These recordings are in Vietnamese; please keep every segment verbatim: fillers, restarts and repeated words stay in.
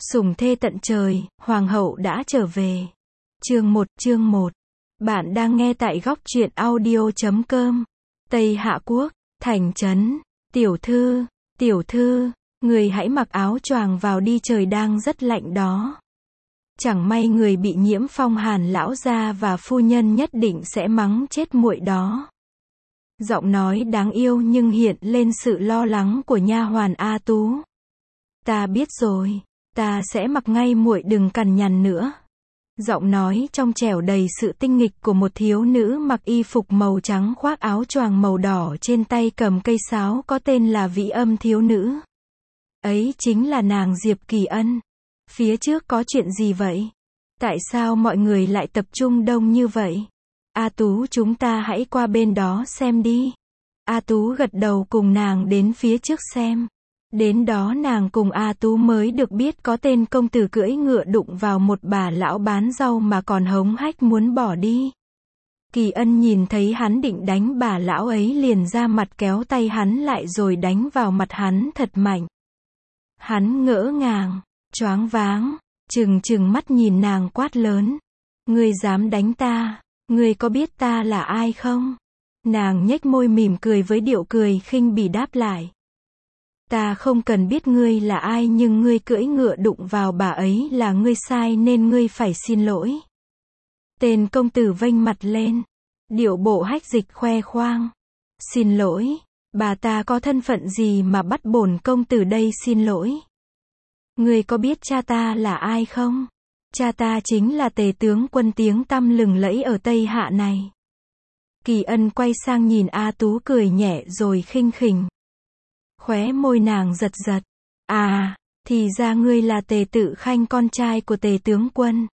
Sủng thê tận trời, hoàng hậu đã trở về. Chương một, chương một. Bạn đang nghe tại góc truyện audio chấm com. Tây Hạ Quốc, thành trấn. Tiểu thư, tiểu thư, người hãy mặc áo choàng vào đi, trời đang rất lạnh đó. Chẳng may người bị nhiễm phong hàn, lão gia và phu nhân nhất định sẽ mắng chết muội đó. Giọng nói đáng yêu nhưng hiện lên sự lo lắng của nha hoàn A Tú. Ta biết rồi, ta sẽ mặc ngay, muội đừng cằn nhằn nữa. Giọng nói trong trẻo đầy sự tinh nghịch của một thiếu nữ mặc y phục màu trắng khoác áo choàng màu đỏ, trên tay cầm cây sáo có tên là Vĩ Âm thiếu nữ. Ấy chính là nàng Diệp Kỳ Ân. Phía trước có chuyện gì vậy? Tại sao mọi người lại tập trung đông như vậy? A Tú, chúng ta hãy qua bên đó xem đi. A Tú gật đầu cùng nàng đến phía trước xem. Đến đó nàng cùng A Tú mới được biết có tên công tử cưỡi ngựa đụng vào một bà lão bán rau mà còn hống hách muốn bỏ đi. Kỳ Ân nhìn thấy hắn định đánh bà lão ấy liền ra mặt kéo tay hắn lại rồi đánh vào mặt hắn thật mạnh. Hắn ngỡ ngàng, choáng váng, trừng trừng mắt nhìn nàng quát lớn. Ngươi dám đánh ta, ngươi có biết ta là ai không? Nàng nhếch môi mỉm cười với điệu cười khinh bỉ đáp lại. Ta không cần biết ngươi là ai, nhưng ngươi cưỡi ngựa đụng vào bà ấy là ngươi sai nên ngươi phải xin lỗi. Tên công tử vênh mặt lên, điệu bộ hách dịch khoe khoang. Xin lỗi, bà ta có thân phận gì mà bắt bổn công tử đây xin lỗi? Ngươi có biết cha ta là ai không? Cha ta chính là tề tướng quân tiếng tăm lừng lẫy ở Tây Hạ này. Kỳ Ân quay sang nhìn A Tú cười nhẹ rồi khinh khỉnh. Khóe môi nàng giật giật. À, thì ra ngươi là Tề Tự Khanh, con trai của Tề tướng quân.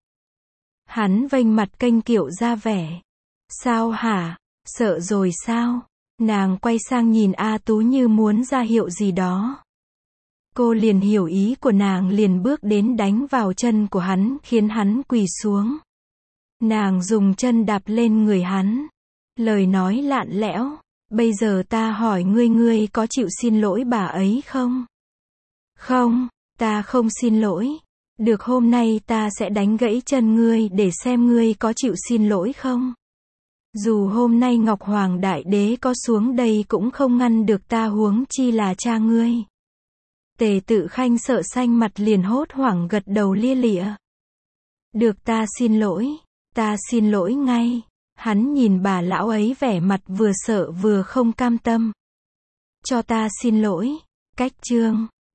Hắn vênh mặt kênh kiệu ra vẻ. Sao hả? Sợ rồi sao? Nàng quay sang nhìn A Tú như muốn ra hiệu gì đó. Cô liền hiểu ý của nàng, liền bước đến đánh vào chân của hắn khiến hắn quỳ xuống. Nàng dùng chân đạp lên người hắn. Lời nói lạn lẽo. Bây giờ ta hỏi ngươi, ngươi có chịu xin lỗi bà ấy không? Không, ta không xin lỗi. Được, hôm nay ta sẽ đánh gãy chân ngươi để xem ngươi có chịu xin lỗi không? Dù hôm nay Ngọc Hoàng Đại Đế có xuống đây cũng không ngăn được ta, huống chi là cha ngươi. Tề Tự Khanh sợ xanh mặt liền hốt hoảng gật đầu lia lịa. Được, ta xin lỗi, ta xin lỗi ngay. Hắn nhìn bà lão ấy vẻ mặt vừa sợ vừa không cam tâm. Cho ta xin lỗi. Cách chương